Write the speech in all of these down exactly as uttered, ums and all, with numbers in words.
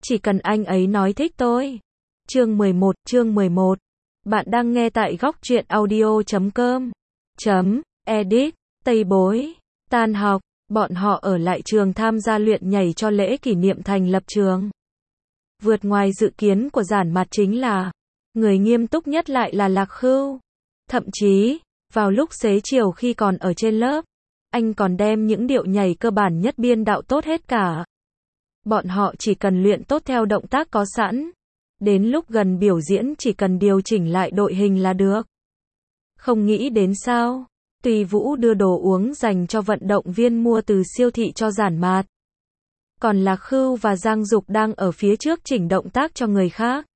chỉ cần anh ấy nói thích tôi. Chương mười một, chương mười một. Bạn đang nghe tại góc truyện audio chấm com. Chấm, edit, Tây Bối. Tan học, bọn họ ở lại trường tham gia luyện nhảy cho lễ kỷ niệm thành lập trường. Vượt ngoài dự kiến của Giản Mạt chính là, người nghiêm túc nhất lại là Lạc Khưu. Thậm chí, vào lúc xế chiều khi còn ở trên lớp, anh còn đem những điệu nhảy cơ bản nhất biên đạo tốt hết cả. Bọn họ chỉ cần luyện tốt theo động tác có sẵn. Đến lúc gần biểu diễn chỉ cần điều chỉnh lại đội hình là được. Không nghĩ đến sao, Tùy Vũ đưa đồ uống dành cho vận động viên mua từ siêu thị cho Giản Mạt. Còn Lạc Khưu và Giang Dục đang ở phía trước chỉnh động tác cho người khác.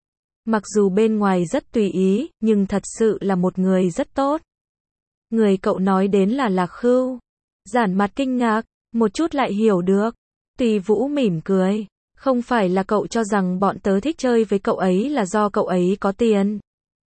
Mặc dù bên ngoài rất tùy ý, nhưng thật sự là một người rất tốt. Người cậu nói đến là Lạc Khưu. Giản Mạt kinh ngạc, một chút lại hiểu được. Tùy Vũ mỉm cười. Không phải là cậu cho rằng bọn tớ thích chơi với cậu ấy là do cậu ấy có tiền.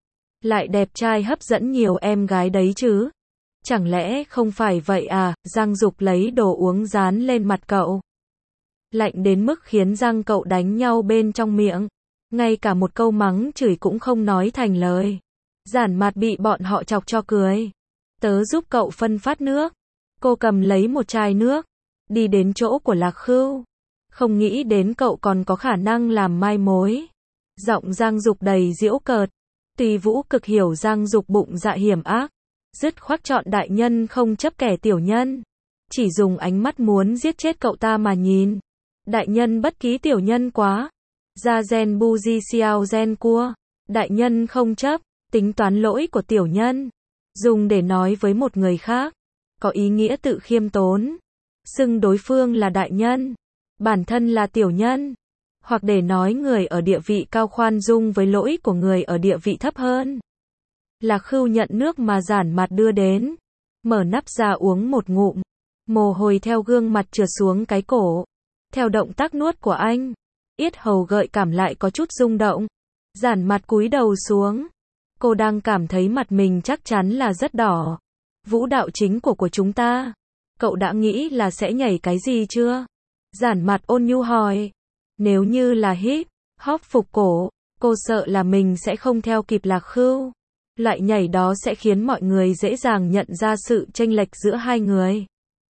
Lại đẹp trai hấp dẫn nhiều em gái đấy chứ. Chẳng lẽ không phải vậy à? Giang Dục lấy đồ uống dán lên mặt cậu. Lạnh đến mức khiến răng cậu đánh nhau bên trong miệng. Ngay cả một câu mắng chửi cũng không nói thành lời. Giản Mạt bị bọn họ chọc cho cười. Tớ giúp cậu phân phát nước. Cô cầm lấy một chai nước. Đi đến chỗ của Lạc Khưu. Không nghĩ đến cậu còn có khả năng làm mai mối. Giọng Giang Dục đầy giễu cợt. Tùy Vũ cực hiểu Giang Dục bụng dạ hiểm ác. Dứt khoát chọn đại nhân không chấp kẻ tiểu nhân. Chỉ dùng ánh mắt muốn giết chết cậu ta mà nhìn. Đại nhân bất ký tiểu nhân quá. Ra gen bu di xiao gen cua. Đại nhân không chấp, tính toán lỗi của tiểu nhân. Dùng để nói với một người khác. Có ý nghĩa tự khiêm tốn. Xưng đối phương là đại nhân. Bản thân là tiểu nhân. Hoặc để nói người ở địa vị cao khoan dung với lỗi của người ở địa vị thấp hơn. Lạc Khưu nhận nước mà Giản Mạt đưa đến. Mở nắp ra uống một ngụm. Mồ hôi theo gương mặt trượt xuống cái cổ. Theo động tác nuốt của anh. Yết hầu gợi cảm lại có chút rung động. Giản Mạt cúi đầu xuống. Cô đang cảm thấy mặt mình chắc chắn là rất đỏ. Vũ đạo chính của của chúng ta. Cậu đã nghĩ là sẽ nhảy cái gì chưa? Giản Mạt ôn nhu hỏi. Nếu như là hip hop phục cổ, cô sợ là mình sẽ không theo kịp Lạc Khưu. Loại nhảy đó sẽ khiến mọi người dễ dàng nhận ra sự chênh lệch giữa hai người.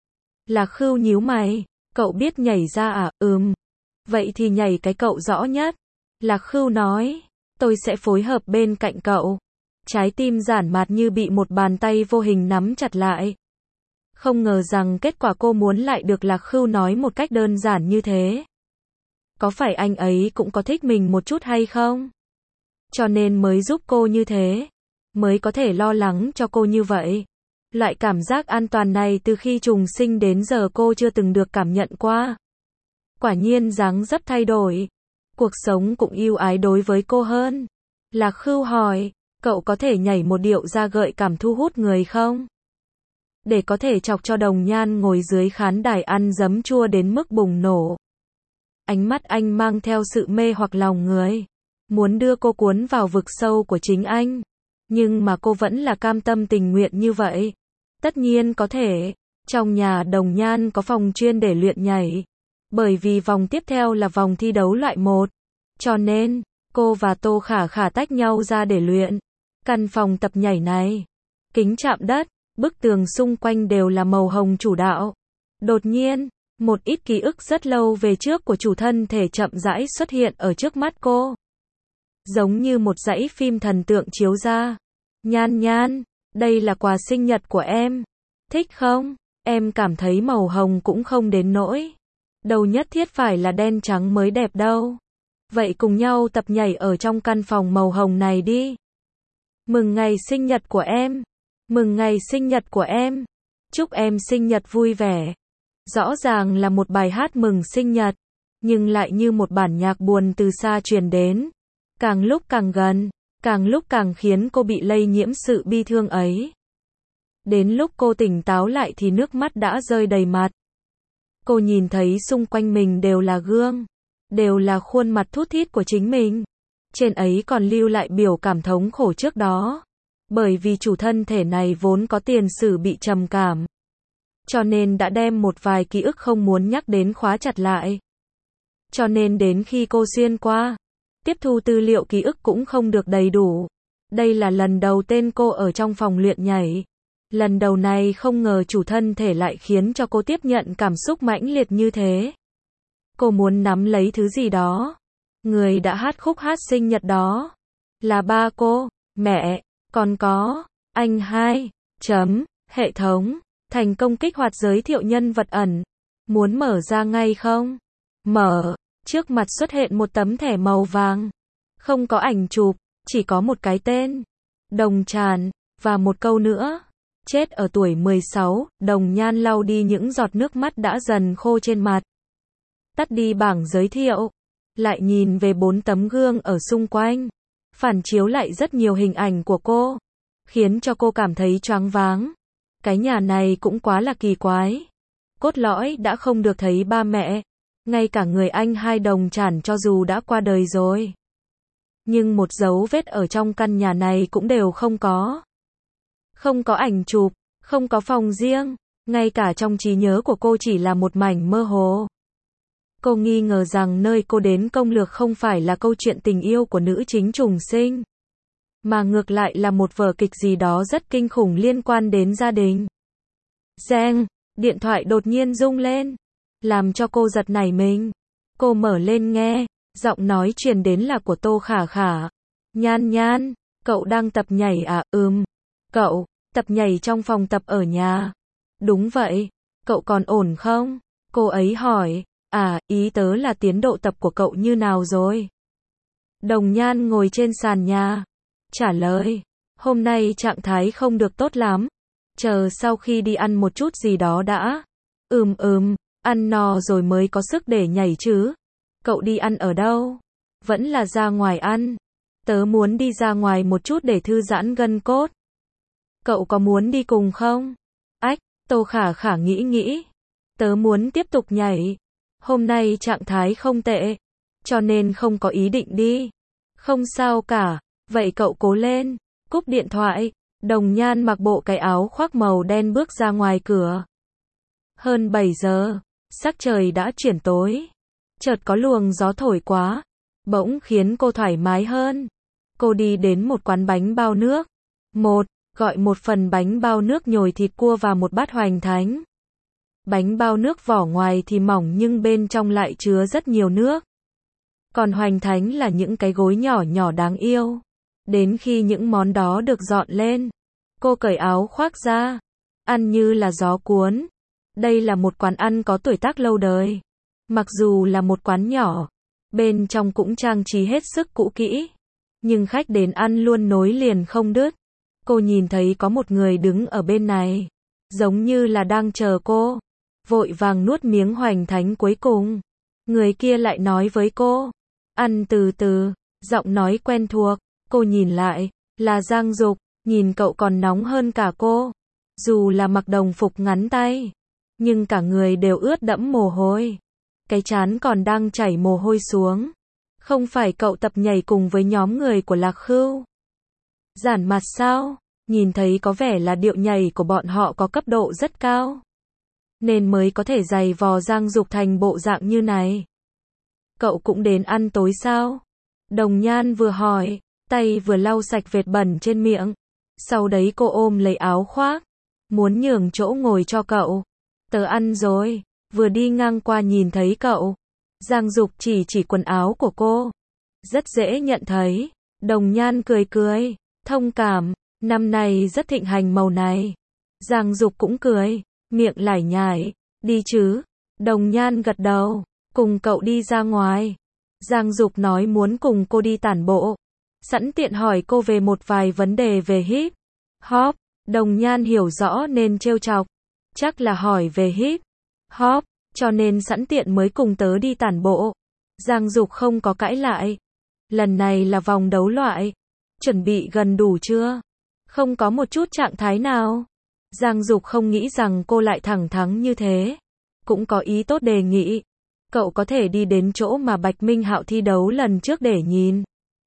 Lạc Khưu nhíu mày. Cậu biết nhảy ra à? Ừm. Vậy thì nhảy cái cậu rõ nhất. Lạc Khưu nói. Tôi sẽ phối hợp bên cạnh cậu. Trái tim Giản Mạt như bị một bàn tay vô hình nắm chặt lại. Không ngờ rằng kết quả cô muốn lại được Lạc Khưu nói một cách đơn giản như thế. Có phải anh ấy cũng có thích mình một chút hay không? Cho nên mới giúp cô như thế. Mới có thể lo lắng cho cô như vậy. Loại cảm giác an toàn này từ khi trùng sinh đến giờ cô chưa từng được cảm nhận qua. Quả nhiên dáng dấp thay đổi. Cuộc sống cũng ưu ái đối với cô hơn. Lạc Khưu hỏi, cậu có thể nhảy một điệu ra gợi cảm thu hút người không? Để có thể chọc cho Đồng Nhan ngồi dưới khán đài ăn giấm chua đến mức bùng nổ. Ánh mắt anh mang theo sự mê hoặc lòng người. Muốn đưa cô cuốn vào vực sâu của chính anh. Nhưng mà cô vẫn là cam tâm tình nguyện như vậy. Tất nhiên có thể. Trong nhà Đồng Nhan có phòng chuyên để luyện nhảy. Bởi vì vòng tiếp theo là vòng thi đấu loại một. Cho nên, cô và Tô Khả Khả tách nhau ra để luyện. Căn phòng tập nhảy này. Kính chạm đất. Bức tường xung quanh đều là màu hồng chủ đạo. Đột nhiên, một ít ký ức rất lâu về trước của chủ thân thể chậm rãi xuất hiện ở trước mắt cô. Giống như một dãy phim thần tượng chiếu ra. Nhan Nhan, đây là quà sinh nhật của em. Thích không? Em cảm thấy màu hồng cũng không đến nỗi. Đâu nhất thiết phải là đen trắng mới đẹp đâu. Vậy cùng nhau tập nhảy ở trong căn phòng màu hồng này đi. Mừng ngày sinh nhật của em. Mừng ngày sinh nhật của em. Chúc em sinh nhật vui vẻ. Rõ ràng là một bài hát mừng sinh nhật, nhưng lại như một bản nhạc buồn từ xa truyền đến. Càng lúc càng gần, càng lúc càng khiến cô bị lây nhiễm sự bi thương ấy. Đến lúc cô tỉnh táo lại thì nước mắt đã rơi đầy mặt. Cô nhìn thấy xung quanh mình đều là gương, đều là khuôn mặt thút thít của chính mình. Trên ấy còn lưu lại biểu cảm thống khổ trước đó. Bởi vì chủ thân thể này vốn có tiền sử bị trầm cảm. Cho nên đã đem một vài ký ức không muốn nhắc đến khóa chặt lại. Cho nên đến khi cô xuyên qua, tiếp thu tư liệu ký ức cũng không được đầy đủ. Đây là lần đầu tên cô ở trong phòng luyện nhảy. Lần đầu này không ngờ chủ thân thể lại khiến cho cô tiếp nhận cảm xúc mãnh liệt như thế. Cô muốn nắm lấy thứ gì đó. Người đã hát khúc hát sinh nhật đó là ba cô, mẹ, còn có anh hai. Chấm, hệ thống thành công kích hoạt giới thiệu nhân vật ẩn. Muốn mở ra ngay không? Mở, trước mặt xuất hiện một tấm thẻ màu vàng. Không có ảnh chụp, chỉ có một cái tên, Đồng Tràn, và một câu nữa. Chết ở tuổi mười sáu, Đồng Nhan lau đi những giọt nước mắt đã dần khô trên mặt. Tắt đi bảng giới thiệu, lại nhìn về bốn tấm gương ở xung quanh. Phản chiếu lại rất nhiều hình ảnh của cô, khiến cho cô cảm thấy choáng váng. Cái nhà này cũng quá là kỳ quái. Cốt lõi đã không được thấy ba mẹ, ngay cả người anh hai Đồng Tràn cho dù đã qua đời rồi. Nhưng một dấu vết ở trong căn nhà này cũng đều không có. Không có ảnh chụp, không có phòng riêng, ngay cả trong trí nhớ của cô chỉ là một mảnh mơ hồ. Cô nghi ngờ rằng nơi cô đến công lược không phải là câu chuyện tình yêu của nữ chính trùng sinh, mà ngược lại là một vở kịch gì đó rất kinh khủng liên quan đến gia đình. Reng, điện thoại đột nhiên rung lên, làm cho cô giật nảy mình. Cô mở lên nghe, giọng nói truyền đến là của Tô Khả Khả. Nhan Nhan, cậu đang tập nhảy à? Ừm. Cậu, tập nhảy trong phòng tập ở nhà. Đúng vậy, cậu còn ổn không? Cô ấy hỏi. À, ý tớ là tiến độ tập của cậu như nào rồi? Đồng Nhan ngồi trên sàn nhà, trả lời. Hôm nay trạng thái không được tốt lắm. Chờ sau khi đi ăn một chút gì đó đã. Ừm ừm, ăn no rồi mới có sức để nhảy chứ. Cậu đi ăn ở đâu? Vẫn là ra ngoài ăn. Tớ muốn đi ra ngoài một chút để thư giãn gân cốt. Cậu có muốn đi cùng không? Ách, Tô Khả Khả nghĩ nghĩ. Tớ muốn tiếp tục nhảy. Hôm nay trạng thái không tệ, cho nên không có ý định đi. Không sao cả, vậy cậu cố lên. Cúp điện thoại, Đồng Nhan mặc bộ cái áo khoác màu đen bước ra ngoài cửa. Hơn bảy giờ, sắc trời đã chuyển tối. Chợt có luồng gió thổi quá, bỗng khiến cô thoải mái hơn. Cô đi đến một quán bánh bao nước. Một, gọi một phần bánh bao nước nhồi thịt cua và một bát hoành thánh. Bánh bao nước vỏ ngoài thì mỏng nhưng bên trong lại chứa rất nhiều nước. Còn hoành thánh là những cái gối nhỏ nhỏ đáng yêu. Đến khi những món đó được dọn lên, cô cởi áo khoác ra, ăn như là gió cuốn. Đây là một quán ăn có tuổi tác lâu đời. Mặc dù là một quán nhỏ, bên trong cũng trang trí hết sức cũ kỹ, nhưng khách đến ăn luôn nối liền không đứt. Cô nhìn thấy có một người đứng ở bên này, giống như là đang chờ cô. Vội vàng nuốt miếng hoành thánh cuối cùng. Người kia lại nói với cô, ăn từ từ, giọng nói quen thuộc. Cô nhìn lại, là Giang Dục, nhìn cậu còn nóng hơn cả cô. Dù là mặc đồng phục ngắn tay, nhưng cả người đều ướt đẫm mồ hôi. Cái trán còn đang chảy mồ hôi xuống. Không phải cậu tập nhảy cùng với nhóm người của Lạc Khưu Giản Mặt sao? Nhìn thấy có vẻ là điệu nhảy của bọn họ có cấp độ rất cao, nên mới có thể giày vò Giang Dục thành bộ dạng như này. Cậu cũng đến ăn tối sao? Đồng Nhan vừa hỏi, tay vừa lau sạch vệt bẩn trên miệng. Sau đấy cô ôm lấy áo khoác, muốn nhường chỗ ngồi cho cậu. Tớ ăn rồi, vừa đi ngang qua nhìn thấy cậu. Giang Dục chỉ chỉ quần áo của cô. Rất dễ nhận thấy. Đồng Nhan cười cười, thông cảm, năm nay rất thịnh hành màu này. Giang Dục cũng cười, miệng lải nhải, đi chứ? Đồng Nhan gật đầu, cùng cậu đi ra ngoài. Giang Dục nói muốn cùng cô đi tản bộ, sẵn tiện hỏi cô về một vài vấn đề về hip hop. Đồng Nhan hiểu rõ nên trêu chọc, chắc là hỏi về hip hop, cho nên sẵn tiện mới cùng tớ đi tản bộ. Giang Dục không có cãi lại. Lần này là vòng đấu loại, chuẩn bị gần đủ chưa? Không có một chút trạng thái nào. Giang Dục không nghĩ rằng cô lại thẳng thắn như thế, cũng có ý tốt đề nghị. Cậu có thể đi đến chỗ mà Bạch Minh Hạo thi đấu lần trước để nhìn.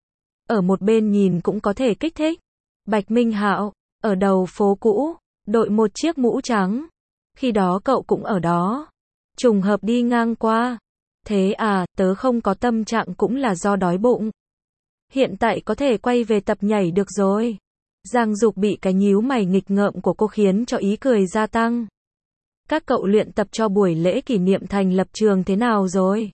Ở một bên nhìn cũng có thể kích thích. Bạch Minh Hạo, ở đầu phố cũ, đội một chiếc mũ trắng. Khi đó cậu cũng ở đó. Trùng hợp đi ngang qua. Thế à, tớ không có tâm trạng cũng là do đói bụng. Hiện tại có thể quay về tập nhảy được rồi. Giang Dục bị cái nhíu mày nghịch ngợm của cô khiến cho ý cười gia tăng. Các cậu luyện tập cho buổi lễ kỷ niệm thành lập trường thế nào rồi?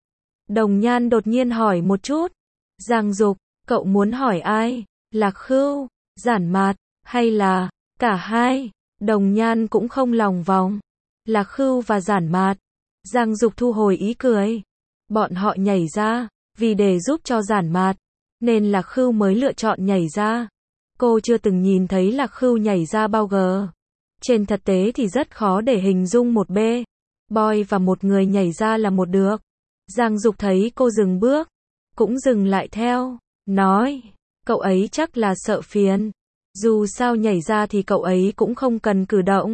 Đồng Nhan đột nhiên hỏi một chút. Giang Dục, cậu muốn hỏi ai? Lạc Khưu, Giản Mạt, hay là cả hai? Đồng Nhan cũng không lòng vòng. Lạc Khưu và Giản Mạt. Giang Dục thu hồi ý cười. Bọn họ nhảy ra, vì để giúp cho Giản Mạt, nên Lạc Khưu mới lựa chọn nhảy ra. Cô chưa từng nhìn thấy Lạc Khưu nhảy ra bao giờ. Trên thực tế thì rất khó để hình dung một bê boy và một người nhảy ra là một được. Giang Dục thấy cô dừng bước, cũng dừng lại theo, nói, cậu ấy chắc là sợ phiền. Dù sao nhảy ra thì cậu ấy cũng không cần cử động.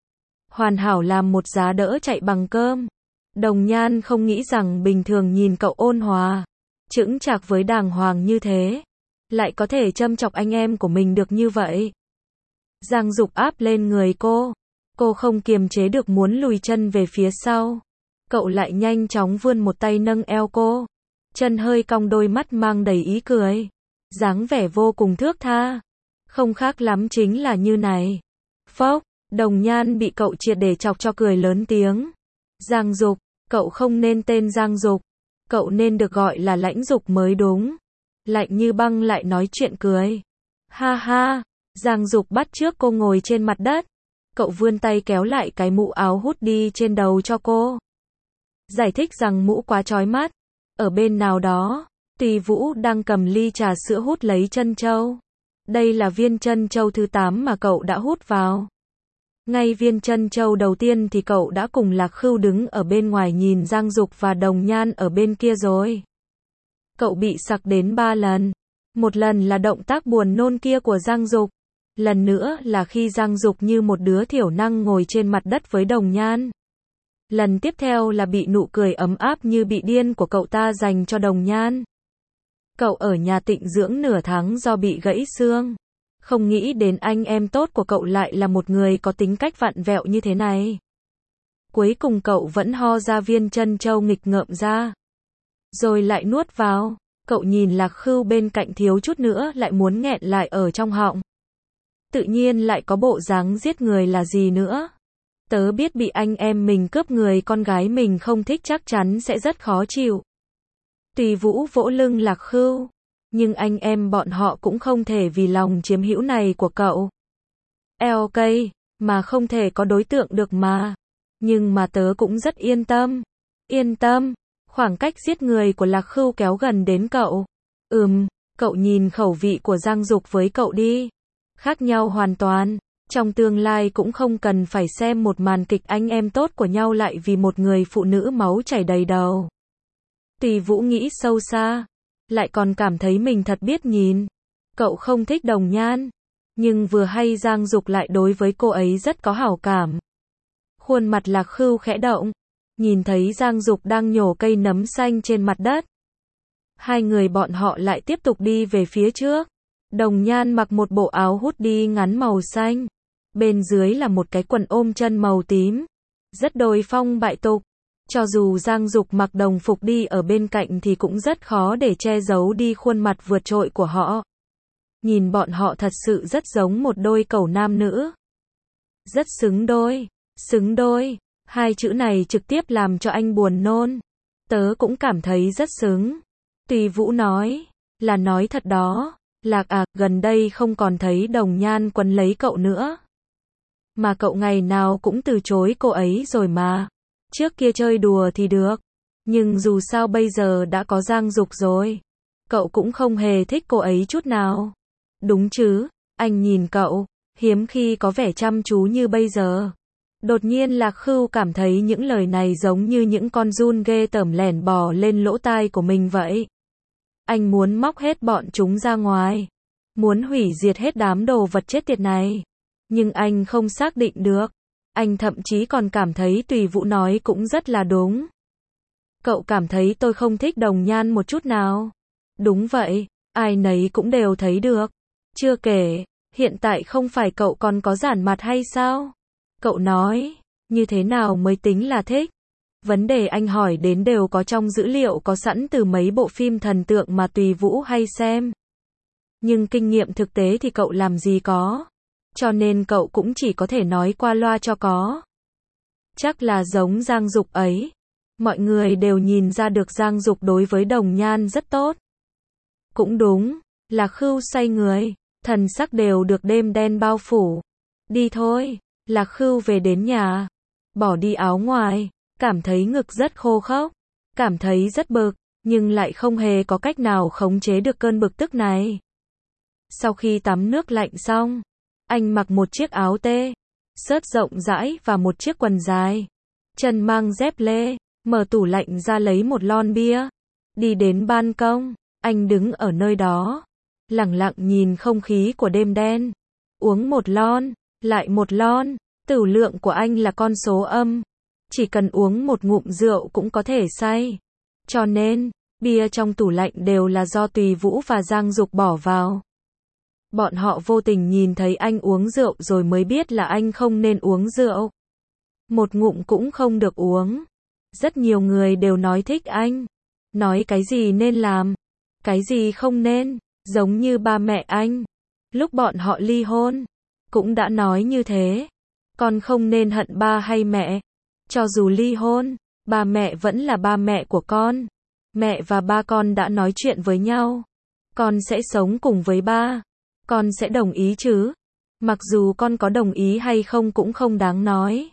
Hoàn hảo làm một giá đỡ chạy bằng cơm. Đồng Nhan không nghĩ rằng bình thường nhìn cậu ôn hòa, chững chạc với đàng hoàng như thế, lại có thể châm chọc anh em của mình được như vậy. Giang Dục áp lên người cô. Cô không kiềm chế được muốn lùi chân về phía sau. Cậu lại nhanh chóng vươn một tay nâng eo cô. Chân hơi cong, đôi mắt mang đầy ý cười. Dáng vẻ vô cùng thước tha. Không khác lắm chính là như này. Phốc, Đồng Nhan bị cậu triệt để chọc cho cười lớn tiếng. Giang Dục, cậu không nên tên Giang Dục. Cậu nên được gọi là Lãnh Dục mới đúng. Lạnh như băng lại nói chuyện cười. Ha ha. Giang Dục bắt trước cô ngồi trên mặt đất. Cậu vươn tay kéo lại cái mũ áo hút đi trên đầu cho cô. Giải thích rằng mũ quá chói mắt. Ở bên nào đó, Tùy Vũ đang cầm ly trà sữa hút lấy trân châu. Đây là viên trân châu thứ tám mà cậu đã hút vào. Ngay viên trân châu đầu tiên thì cậu đã cùng Lạc Khưu đứng ở bên ngoài nhìn Giang Dục và Đồng Nhan ở bên kia rồi. Cậu bị sặc đến ba lần. Một lần là động tác buồn nôn kia của Giang Dục. Lần nữa là khi Giang Dục như một đứa thiểu năng ngồi trên mặt đất với Đồng Nhan. Lần tiếp theo là bị nụ cười ấm áp như bị điên của cậu ta dành cho Đồng Nhan. Cậu ở nhà tịnh dưỡng nửa tháng do bị gãy xương. Không nghĩ đến anh em tốt của cậu lại là một người có tính cách vặn vẹo như thế này. Cuối cùng cậu vẫn ho ra viên trân châu nghịch ngợm ra. Rồi lại nuốt vào. Cậu nhìn Lạc Khưu bên cạnh thiếu chút nữa lại muốn nghẹn lại ở trong họng. Tự nhiên lại có bộ dáng giết người là gì nữa. Tớ biết bị anh em mình cướp người con gái mình không thích chắc chắn sẽ rất khó chịu. Tùy Vũ vỗ lưng Lạc Khưu. Nhưng anh em bọn họ cũng không thể vì lòng chiếm hữu này của cậu. lờ ca, mà không thể có đối tượng được mà. Nhưng mà tớ cũng rất yên tâm. Yên tâm. Khoảng cách giết người của Lạc Khưu kéo gần đến cậu. Ừm, cậu nhìn khẩu vị của Giang Dục với cậu đi. Khác nhau hoàn toàn. Trong tương lai cũng không cần phải xem một màn kịch anh em tốt của nhau lại vì một người phụ nữ máu chảy đầy đầu. Tùy Vũ nghĩ sâu xa. Lại còn cảm thấy mình thật biết nhìn. Cậu không thích Đồng Nhan. Nhưng vừa hay Giang Dục lại đối với cô ấy rất có hảo cảm. Khuôn mặt Lạc Khưu khẽ động. Nhìn thấy Giang Dục đang nhổ cây nấm xanh trên mặt đất. Hai người bọn họ lại tiếp tục đi về phía trước. Đồng Nhan mặc một bộ áo hút đi ngắn màu xanh. Bên dưới là một cái quần ôm chân màu tím. Rất đồi phong bại tục. Cho dù Giang Dục mặc đồng phục đi ở bên cạnh thì cũng rất khó để che giấu đi khuôn mặt vượt trội của họ. Nhìn bọn họ thật sự rất giống một đôi cẩu nam nữ. Rất xứng đôi. Xứng đôi. Hai chữ này trực tiếp làm cho anh buồn nôn. Tớ cũng cảm thấy rất xứng. Tùy Vũ nói. Là nói thật đó. Lạc à, gần đây không còn thấy Đồng Nhan quấn lấy cậu nữa. Mà cậu ngày nào cũng từ chối cô ấy rồi mà. Trước kia chơi đùa thì được. Nhưng dù sao bây giờ đã có Giang Dục rồi. Cậu cũng không hề thích cô ấy chút nào. Đúng chứ, anh nhìn cậu, hiếm khi có vẻ chăm chú như bây giờ. Đột nhiên Lạc Khưu cảm thấy những lời này giống như những con giun ghê tởm lẻn bò lên lỗ tai của mình vậy. Anh muốn móc hết bọn chúng ra ngoài. Muốn hủy diệt hết đám đồ vật chết tiệt này. Nhưng anh không xác định được. Anh thậm chí còn cảm thấy Tùy Vũ nói cũng rất là đúng. Cậu cảm thấy tôi không thích Đồng Nhan một chút nào. Đúng vậy, ai nấy cũng đều thấy được. Chưa kể, hiện tại không phải cậu còn có Giản Mạt hay sao? Cậu nói, như thế nào mới tính là thích? Vấn đề anh hỏi đến đều có trong dữ liệu có sẵn từ mấy bộ phim thần tượng mà Tùy Vũ hay xem. Nhưng kinh nghiệm thực tế thì cậu làm gì có. Cho nên cậu cũng chỉ có thể nói qua loa cho có. Chắc là giống Giang Dục ấy. Mọi người đều nhìn ra được Giang Dục đối với Đồng Nhan rất tốt. Cũng đúng, Lạc Khưu say người, thần sắc đều được đêm đen bao phủ. Đi thôi, Lạc Khưu về đến nhà, bỏ đi áo ngoài, cảm thấy ngực rất khô khốc, cảm thấy rất bực, nhưng lại không hề có cách nào khống chế được cơn bực tức này. Sau khi tắm nước lạnh xong, anh mặc một chiếc áo tê, xớt rộng rãi và một chiếc quần dài, chân mang dép lê, mở tủ lạnh ra lấy một lon bia, đi đến ban công, anh đứng ở nơi đó, lặng lặng nhìn không khí của đêm đen, uống một lon, lại một lon, tửu lượng của anh là con số âm, chỉ cần uống một ngụm rượu cũng có thể say. Cho nên, bia trong tủ lạnh đều là do Tùy Vũ và Giang Dục bỏ vào. Bọn họ vô tình nhìn thấy anh uống rượu rồi mới biết là anh không nên uống rượu. Một ngụm cũng không được uống. Rất nhiều người đều nói thích anh. Nói cái gì nên làm, cái gì không nên, giống như ba mẹ anh. Lúc bọn họ ly hôn, cũng đã nói như thế. Con không nên hận ba hay mẹ. Cho dù ly hôn, ba mẹ vẫn là ba mẹ của con. Mẹ và ba con đã nói chuyện với nhau. Con sẽ sống cùng với ba. Con sẽ đồng ý chứ? Mặc dù con có đồng ý hay không cũng không đáng nói.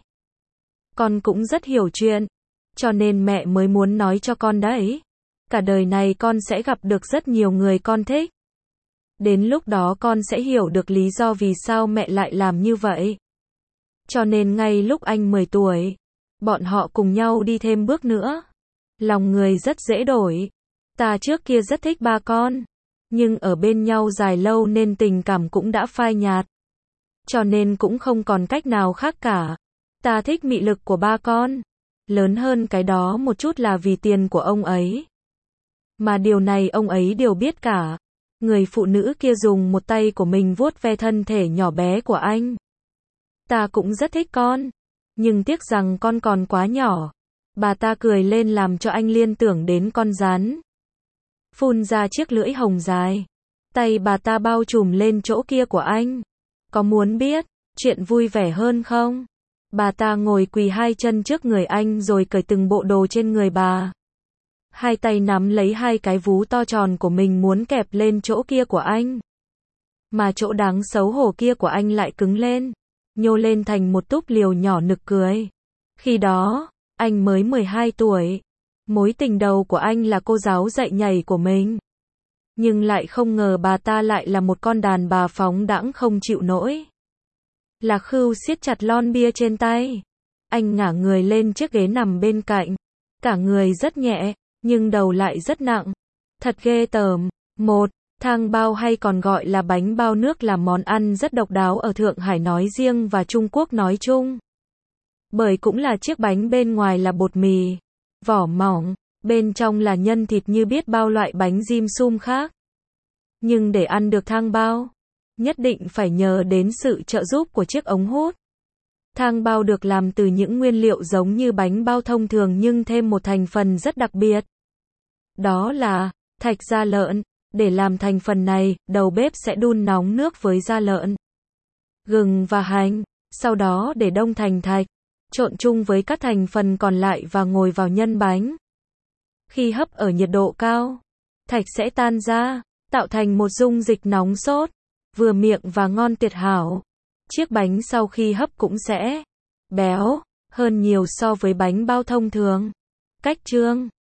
Con cũng rất hiểu chuyện. Cho nên mẹ mới muốn nói cho con đấy. Cả đời này con sẽ gặp được rất nhiều người con thích. Đến lúc đó con sẽ hiểu được lý do vì sao mẹ lại làm như vậy. Cho nên ngay lúc anh mười tuổi, bọn họ cùng nhau đi thêm bước nữa. Lòng người rất dễ đổi. Ta trước kia rất thích ba con. Nhưng ở bên nhau dài lâu nên tình cảm cũng đã phai nhạt. Cho nên cũng không còn cách nào khác cả. Ta thích mị lực của ba con. Lớn hơn cái đó một chút là vì tiền của ông ấy. Mà điều này ông ấy đều biết cả. Người phụ nữ kia dùng một tay của mình vuốt ve thân thể nhỏ bé của anh. Ta cũng rất thích con. Nhưng tiếc rằng con còn quá nhỏ. Bà ta cười lên làm cho anh liên tưởng đến con rắn. Phun ra chiếc lưỡi hồng dài. Tay bà ta bao trùm lên chỗ kia của anh. Có muốn biết chuyện vui vẻ hơn không? Bà ta ngồi quỳ hai chân trước người anh rồi cởi từng bộ đồ trên người bà. Hai tay nắm lấy hai cái vú to tròn của mình muốn kẹp lên chỗ kia của anh. Mà chỗ đáng xấu hổ kia của anh lại cứng lên, nhô lên thành một túp liều nhỏ nực cười. Khi đó, anh mới mười hai tuổi. Mối tình đầu của anh là cô giáo dạy nhảy của mình. Nhưng lại không ngờ bà ta lại là một con đàn bà phóng đãng không chịu nổi. Lạc Khưu siết chặt lon bia trên tay. Anh ngả người lên chiếc ghế nằm bên cạnh. Cả người rất nhẹ, nhưng đầu lại rất nặng. Thật ghê tởm. Một, thang bao hay còn gọi là bánh bao nước là món ăn rất độc đáo ở Thượng Hải nói riêng và Trung Quốc nói chung. Bởi cũng là chiếc bánh bên ngoài là bột mì, vỏ mỏng, bên trong là nhân thịt như biết bao loại bánh dim sum khác. Nhưng để ăn được thang bao, nhất định phải nhờ đến sự trợ giúp của chiếc ống hút. Thang bao được làm từ những nguyên liệu giống như bánh bao thông thường nhưng thêm một thành phần rất đặc biệt. Đó là thạch da lợn. Để làm thành phần này, đầu bếp sẽ đun nóng nước với da lợn, gừng và hành, sau đó để đông thành thạch, trộn chung với các thành phần còn lại và ngồi vào nhân bánh. Khi hấp ở nhiệt độ cao, thạch sẽ tan ra, tạo thành một dung dịch nóng sốt, vừa miệng và ngon tuyệt hảo. Chiếc bánh sau khi hấp cũng sẽ béo hơn nhiều so với bánh bao thông thường. Cách trương